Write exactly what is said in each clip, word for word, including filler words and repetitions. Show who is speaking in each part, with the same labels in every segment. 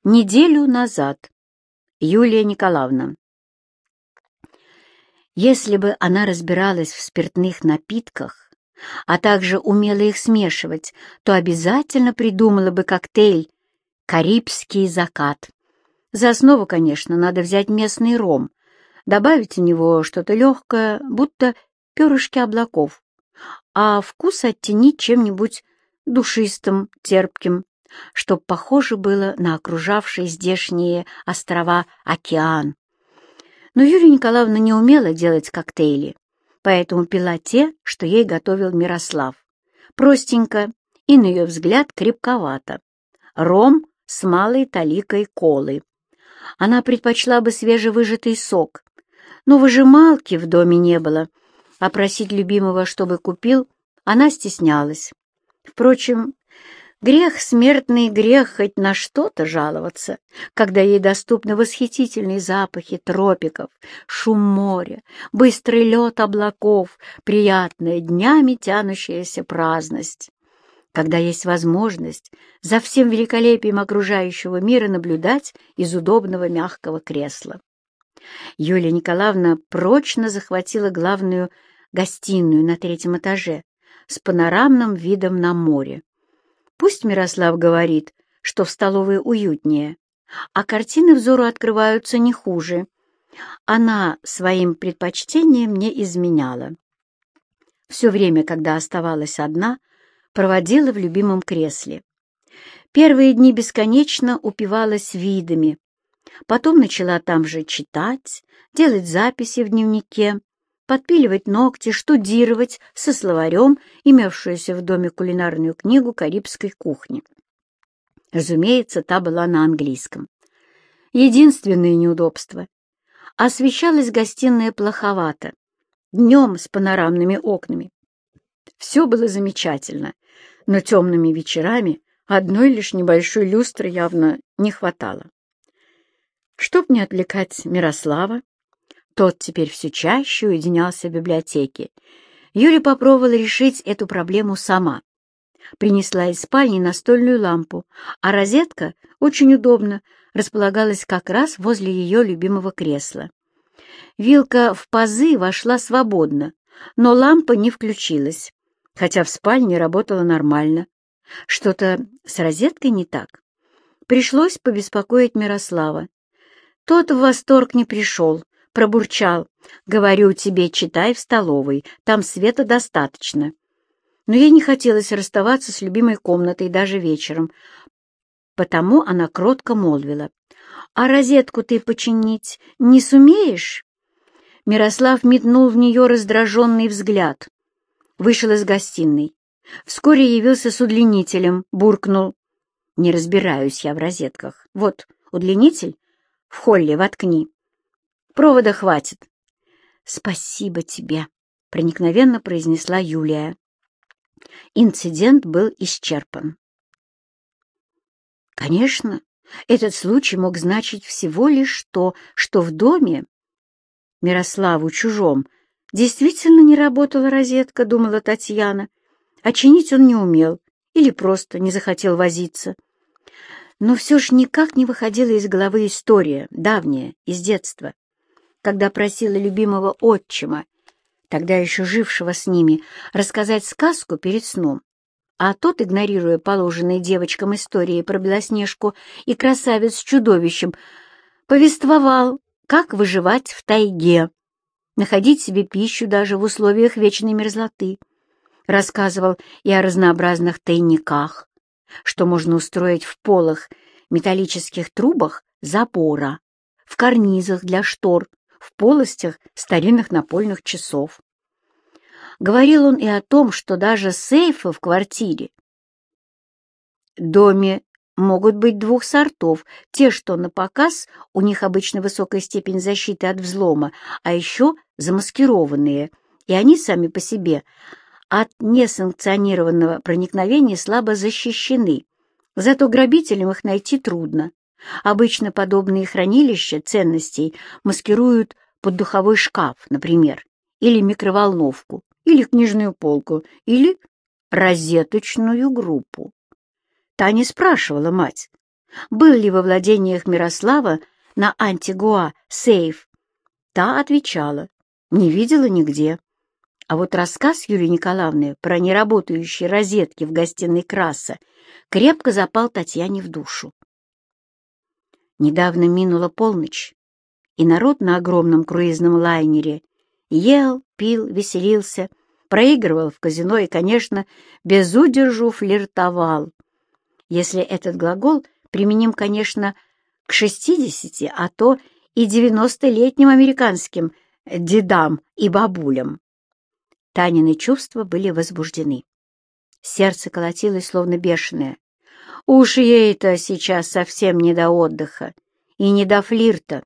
Speaker 1: Неделю назад. Юлия Николаевна. Если бы она разбиралась в спиртных напитках, а также умела их смешивать, то обязательно придумала бы коктейль «Карибский закат». За основу, конечно, надо взять местный ром, добавить в него что-то легкое, будто перышки облаков, а вкус оттенить чем-нибудь душистым, терпким, чтоб похоже было на окружавшие здешние острова океан. Но Юлия Николаевна не умела делать коктейли, поэтому пила те, что ей готовил Мирослав. Простенько и, на ее взгляд, крепковато. Ром с малой таликой колы. Она предпочла бы свежевыжатый сок, но выжималки в доме не было, а просить любимого, чтобы купил, она стеснялась. Впрочем, грех, смертный грех, хоть на что-то жаловаться, когда ей доступны восхитительные запахи тропиков, шум моря, быстрый лед облаков, приятная днями тянущаяся праздность, когда есть возможность за всем великолепием окружающего мира наблюдать из удобного мягкого кресла. Юлия Николаевна прочно захватила главную гостиную на третьем этаже с панорамным видом на море. Пусть Мирослав говорит, что в столовой уютнее, а картины взору открываются не хуже. Она своим предпочтением не изменяла. Все время, когда оставалась одна, проводила в любимом кресле. Первые дни бесконечно упивалась видами, потом начала там же читать, делать записи в дневнике, подпиливать ногти, штудировать со словарем имевшуюся в доме кулинарную книгу карибской кухни. Разумеется, та была на английском. Единственное неудобство — освещалась гостиная плоховато, днем с панорамными окнами. Все было замечательно, но темными вечерами одной лишь небольшой люстры явно не хватало. Чтоб не отвлекать Мирослава, тот теперь все чаще уединялся в библиотеке. Юля попробовала решить эту проблему сама. Принесла из спальни настольную лампу, а розетка, очень удобно, располагалась как раз возле ее любимого кресла. Вилка в пазы вошла свободно, но лампа не включилась, хотя в спальне работала нормально. Что-то с розеткой не так. Пришлось побеспокоить Мирослава. Тот в восторг не пришел, пробурчал: «Говорю тебе, читай в столовой, там света достаточно». Но ей не хотелось расставаться с любимой комнатой даже вечером, потому она кротко молвила: «А розетку ты починить не сумеешь?» Мирослав метнул в нее раздраженный взгляд. Вышел из гостиной. Вскоре явился с удлинителем, буркнул: «Не разбираюсь я в розетках. Вот, удлинитель, в холле воткни. Провода хватит». «Спасибо тебе», — проникновенно произнесла Юлия. Инцидент был исчерпан. Конечно, этот случай мог значить всего лишь то, что в доме, Мирославу чужом, действительно не работала розетка, думала Татьяна, а чинить он не умел или просто не захотел возиться. Но все ж никак не выходила из головы история, давняя, из детства, когда просила любимого отчима, тогда еще жившего с ними, рассказать сказку перед сном, а тот, игнорируя положенные девочкам истории про Белоснежку и красавиц с чудовищем, повествовал, как выживать в тайге, находить себе пищу даже в условиях вечной мерзлоты. Рассказывал и о разнообразных тайниках, что можно устроить в полых металлических трубах запора, в карнизах для штор, в полостях старинных напольных часов. Говорил он и о том, что даже сейфы в квартире, доме могут быть двух сортов: те, что на показ, у них обычно высокая степень защиты от взлома, а еще замаскированные, и они сами по себе от несанкционированного проникновения слабо защищены, зато грабителям их найти трудно. Обычно подобные хранилища ценностей маскируют под духовой шкаф, например, или микроволновку, или книжную полку, или розеточную группу. Таня спрашивала мать: был ли во владениях Мирослава на Антигуа сейф. Та отвечала: не видела нигде. А вот рассказ Юлии Николаевны про неработающие розетки в гостиной Краса крепко запал Татьяне в душу. Недавно минула полночь, и народ на огромном круизном лайнере ел, пил, веселился, проигрывал в казино и, конечно, без удержу флиртовал. Если этот глагол применим, конечно, к шестидесяти, а то и девяностолетним американским дедам и бабулям. Танины чувства были возбуждены. Сердце колотилось, словно бешеное. Уж ей-то сейчас совсем не до отдыха и не до флирта.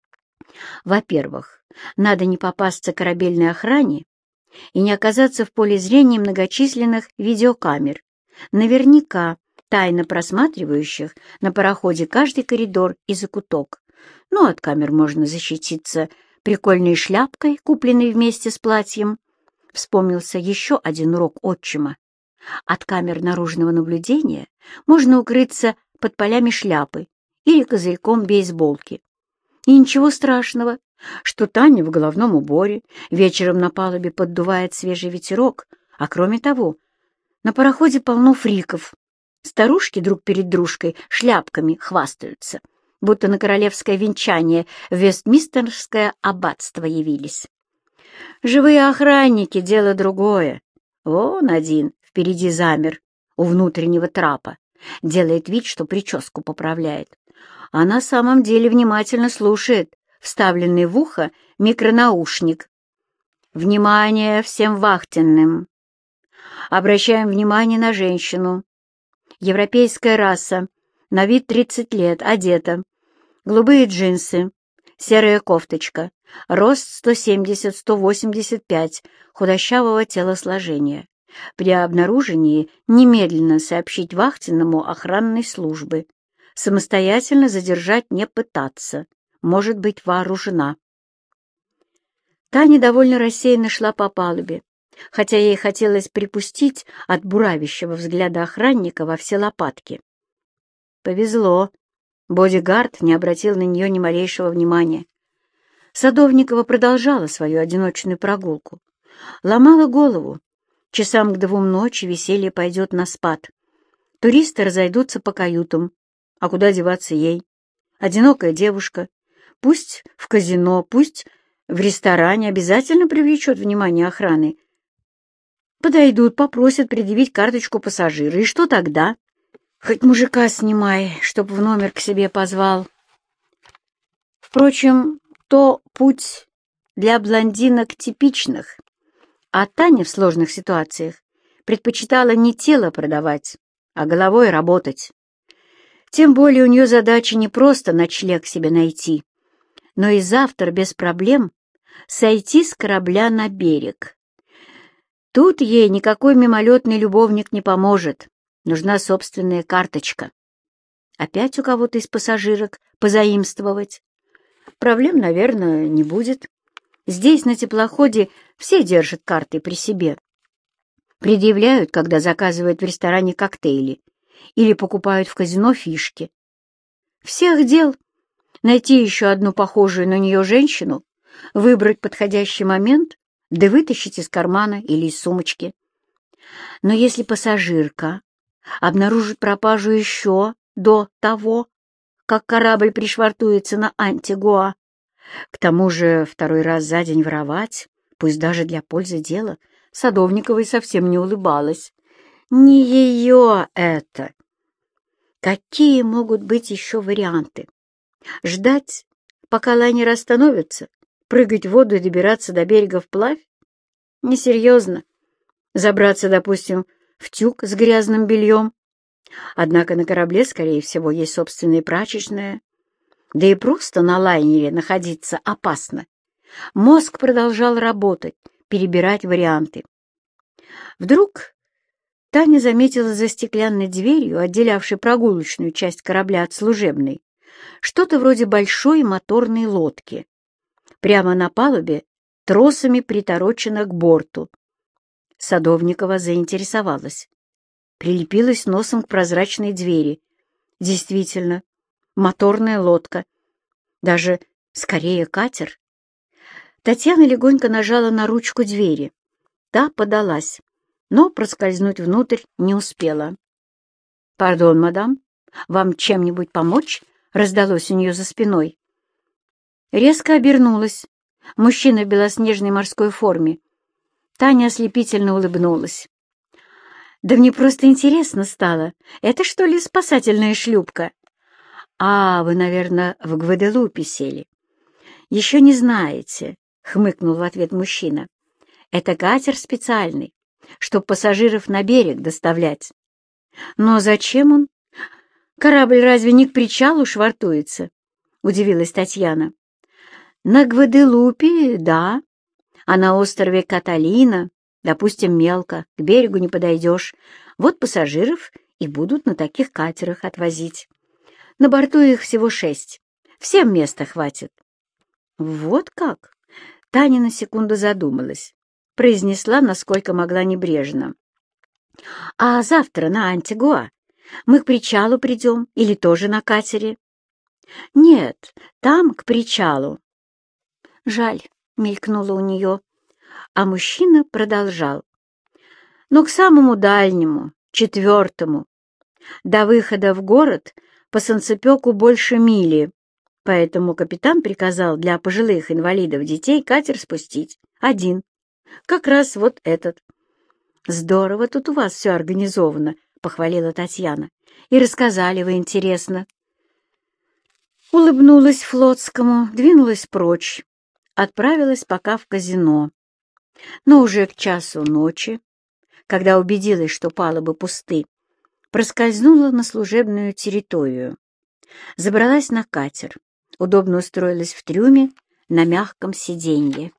Speaker 1: Во-первых, надо не попасться корабельной охране и не оказаться в поле зрения многочисленных видеокамер, наверняка тайно просматривающих на пароходе каждый коридор и закуток. Ну, от камер можно защититься прикольной шляпкой, купленной вместе с платьем. Вспомнился еще один урок отчима. От камер наружного наблюдения можно укрыться под полями шляпы или козырьком бейсболки. И ничего страшного, что Таня в головном уборе, вечером на палубе поддувает свежий ветерок, а кроме того, на пароходе полно фриков. Старушки друг перед дружкой шляпками хвастаются, будто на королевское венчание в Вестминстерское аббатство явились. Живые охранники — дело другое. Вон один впереди замер у внутреннего трапа, делает вид, что прическу поправляет, а на самом деле внимательно слушает вставленный в ухо микронаушник. Внимание всем вахтенным! Обращаем внимание на женщину. Европейская раса, на вид тридцать лет, одета. Голубые джинсы, серая кофточка, рост сто семьдесят — сто восемьдесят пять, худощавого телосложения. При обнаружении немедленно сообщить вахтенному охранной службы. Самостоятельно задержать не пытаться. Может быть вооружена. Таня довольно рассеянно шла по палубе, хотя ей хотелось припустить от буравящего взгляда охранника во все лопатки. Повезло. Бодигард не обратил на нее ни малейшего внимания. Садовникова продолжала свою одиночную прогулку. Ломала голову. Часам к двум ночи веселье пойдет на спад. Туристы разойдутся по каютам. А куда деваться ей? Одинокая девушка. Пусть в казино, пусть в ресторане обязательно привлечет внимание охраны. Подойдут, попросят предъявить карточку пассажира. И что тогда? Хоть мужика снимай, чтоб в номер к себе позвал. Впрочем, то путь для блондинок типичных. А Таня в сложных ситуациях предпочитала не тело продавать, а головой работать. Тем более у нее задача не просто ночлег себе найти, но и завтра без проблем сойти с корабля на берег. Тут ей никакой мимолетный любовник не поможет. Нужна собственная карточка. Опять у кого-то из пассажирок позаимствовать? Проблем, наверное, не будет. Здесь, на теплоходе, все держат карты при себе. Предъявляют, когда заказывают в ресторане коктейли или покупают в казино фишки. Всех дел найти еще одну похожую на нее женщину, выбрать подходящий момент, да вытащить из кармана или из сумочки. Но если пассажирка обнаружит пропажу еще до того, как корабль пришвартуется на Антигуа, к тому же второй раз за день воровать, пусть даже для пользы дела, Садовниковой совсем не улыбалась. Не ее это. Какие могут быть еще варианты? Ждать, пока лайнер остановится, прыгать в воду и добираться до берега вплавь? Несерьезно. Забраться, допустим, в тюк с грязным бельем. Однако на корабле, скорее всего, есть собственная прачечная. Да и просто на лайнере находиться опасно. Мозг продолжал работать, перебирать варианты. Вдруг Таня заметила за стеклянной дверью, отделявшей прогулочную часть корабля от служебной, что-то вроде большой моторной лодки. Прямо на палубе тросами приторочено к борту. Садовникова заинтересовалась. Прилепилась носом к прозрачной двери. Действительно, моторная лодка. Даже скорее катер. Татьяна легонько нажала на ручку двери. Та подалась, но проскользнуть внутрь не успела. «Пардон, мадам, вам чем-нибудь помочь?» — раздалось у нее за спиной. Резко обернулась. Мужчина в белоснежной морской форме. Таня ослепительно улыбнулась. «Да мне просто интересно стало. Это что ли спасательная шлюпка?» «А, вы, наверное, в Гваделупе сели». «Еще не знаете», — хмыкнул в ответ мужчина. «Это катер специальный, чтоб пассажиров на берег доставлять». «Но зачем он? Корабль разве не к причалу швартуется?» — удивилась Татьяна. «На Гваделупе, да, а на острове Каталина, допустим, мелко, к берегу не подойдешь. Вот пассажиров и будут на таких катерах отвозить. На борту их всего шесть, всем места хватит». «Вот как?» — Таня на секунду задумалась, произнесла, насколько могла небрежно. «А завтра на Антигуа мы к причалу придем или тоже на катере?» «Нет, там, к причалу». «Жаль», — мелькнуло у нее, а мужчина продолжал. «Но к самому дальнему, четвертому. До выхода в город по санцепёку больше мили, поэтому капитан приказал для пожилых инвалидов детей катер спустить. Один. Как раз вот этот». «Здорово тут у вас все организовано», — похвалила Татьяна. «И рассказали вы интересно». Улыбнулась Флотскому, двинулась прочь, отправилась пока в казино. Но уже к часу ночи, когда убедилась, что палубы пусты, проскользнула на служебную территорию. Забралась на катер, удобно устроилась в трюме на мягком сиденье.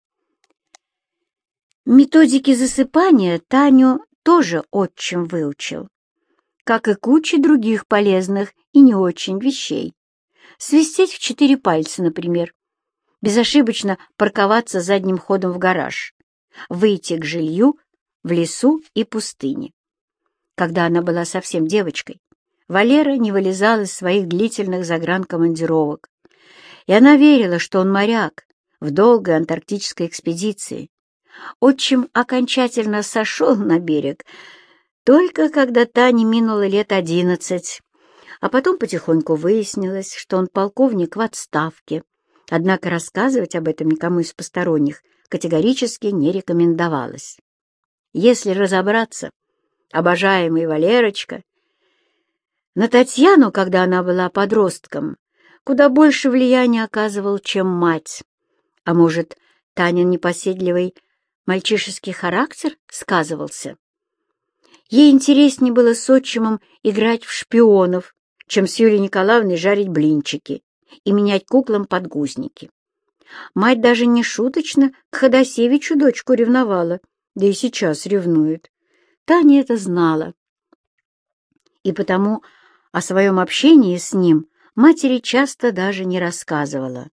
Speaker 1: Методики засыпания Таню тоже отчим выучил, как и куча других полезных и не очень вещей. Свистеть в четыре пальца, например, безошибочно парковаться задним ходом в гараж, выйти к жилью в лесу и пустыне. Когда она была совсем девочкой, Валера не вылезал из своих длительных загранкомандировок, и она верила, что он моряк в долгой антарктической экспедиции. Отчим окончательно сошел на берег только когда Тане минуло лет одиннадцать, а потом потихоньку выяснилось, что он полковник в отставке, однако рассказывать об этом никому из посторонних категорически не рекомендовалось. Если разобраться, обожаемый Валерочка на Татьяну, когда она была подростком, куда больше влияния оказывал, чем мать. А может, Танин непоседливый мальчишеский характер сказывался? Ей интереснее было с отчимом играть в шпионов, чем с Юлией Николаевной жарить блинчики и менять куклам подгузники. Мать даже не шуточно к Ходосевичу дочку ревновала, да и сейчас ревнует. Таня это знала. И потому о своем общении с ним матери часто даже не рассказывала.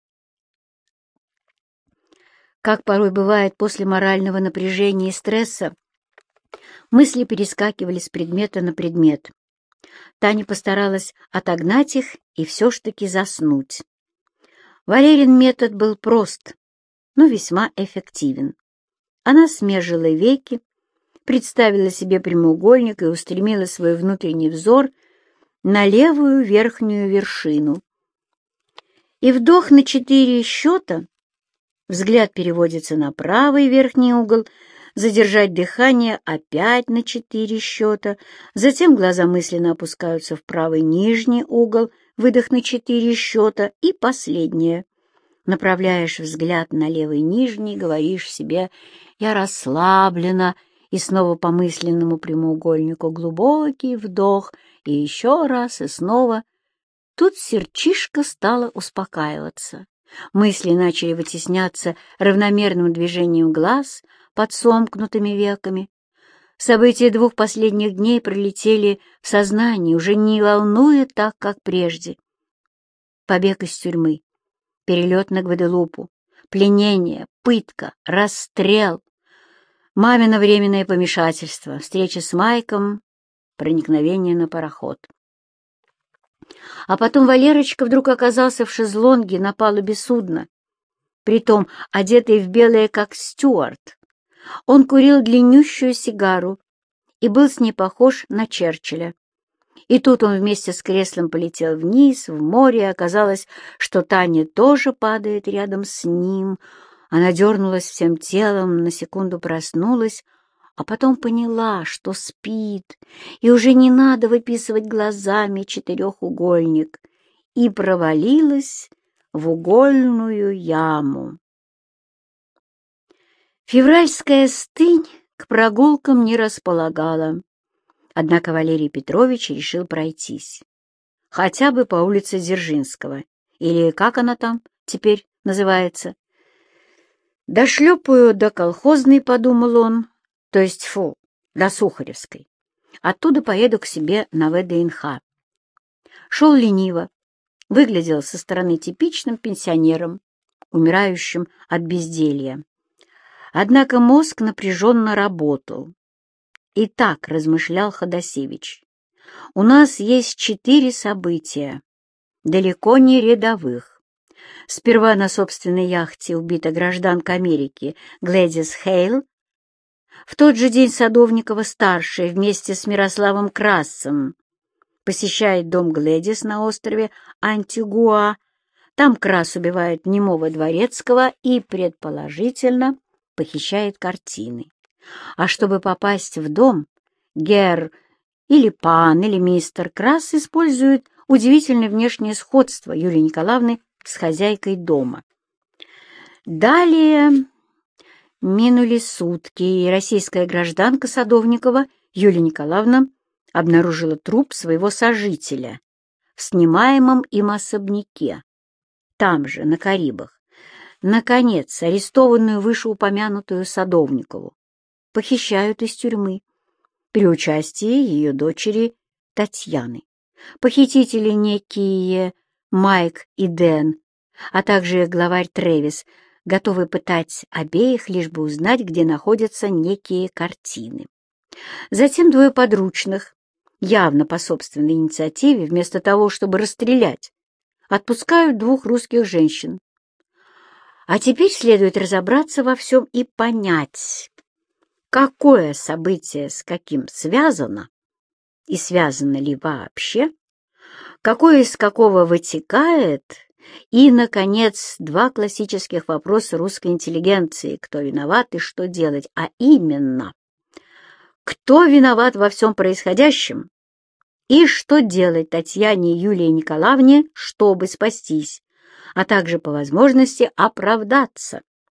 Speaker 1: Как порой бывает после морального напряжения и стресса, мысли перескакивали с предмета на предмет. Таня постаралась отогнать их и все ж таки заснуть. Валерин метод был прост, но весьма эффективен. Она смежила веки, представила себе прямоугольник и устремила свой внутренний взор на левую верхнюю вершину. И вдох на четыре счета, взгляд переводится на правый верхний угол, задержать дыхание опять на четыре счета, затем глаза мысленно опускаются в правый нижний угол, выдох на четыре счета и последнее. Направляешь взгляд на левый нижний, говоришь себе «я расслаблена», и снова по мысленному прямоугольнику глубокий вдох, и еще раз, и снова. Тут сердчишко стало успокаиваться. Мысли начали вытесняться равномерным движением глаз под сомкнутыми веками. События двух последних дней пролетели в сознании, уже не волнуя так, как прежде. Побег из тюрьмы, перелет на Гваделупу, пленение, пытка, расстрел, мамино временное помешательство, встреча с Майком, проникновение на пароход. А потом Валерочка вдруг оказался в шезлонге на палубе судна, притом одетый в белое, как Стюарт. Он курил длиннющую сигару и был с ней похож на Черчилля. И тут он вместе с креслом полетел вниз, в море, и оказалось, что Таня тоже падает рядом с ним. Она дернулась всем телом, на секунду проснулась, а потом поняла, что спит, и уже не надо выписывать глазами четырехугольник, и провалилась в угольную яму. Февральская стынь к прогулкам не располагала, однако Валерий Петрович решил пройтись, хотя бы по улице Дзержинского, или как она там теперь называется. «Дошлепаю до Колхозной», — подумал он, то есть, фу, до Сухаревской. Оттуда поеду к себе на ВДНХ. Шел лениво, выглядел со стороны типичным пенсионером, умирающим от безделья. Однако мозг напряженно работал. И так размышлял Ходосевич: у нас есть четыре события, далеко не рядовых. Сперва на собственной яхте убита гражданка Америки Глэдис Хейл. В тот же день Садовникова-старшая вместе с Мирославом Красом посещает дом Глэдис на острове Антигуа. Там Крас убивает немого дворецкого и, предположительно, похищает картины. А чтобы попасть в дом, гер или пан или мистер Крас используют удивительное внешнее сходство Юлии Николаевны с хозяйкой дома. Далее минули сутки, и российская гражданка Садовникова Юлия Николаевна обнаружила труп своего сожителя в снимаемом им особняке, там же, на Карибах. Наконец, арестованную вышеупомянутую Садовникову похищают из тюрьмы при участии ее дочери Татьяны. Похитители некие Майк и Дэн, а также главарь Трэвис, готовы пытать обеих, лишь бы узнать, где находятся некие картины. Затем двое подручных, явно по собственной инициативе, вместо того, чтобы расстрелять, отпускают двух русских женщин. А теперь следует разобраться во всем и понять, какое событие с каким связано, и связано ли вообще, какое из какого вытекает, и, наконец, два классических вопроса русской интеллигенции: кто виноват и что делать, а именно, кто виноват во всем происходящем и что делать Татьяне и Юлии Николаевне, чтобы спастись, а также по возможности оправдаться.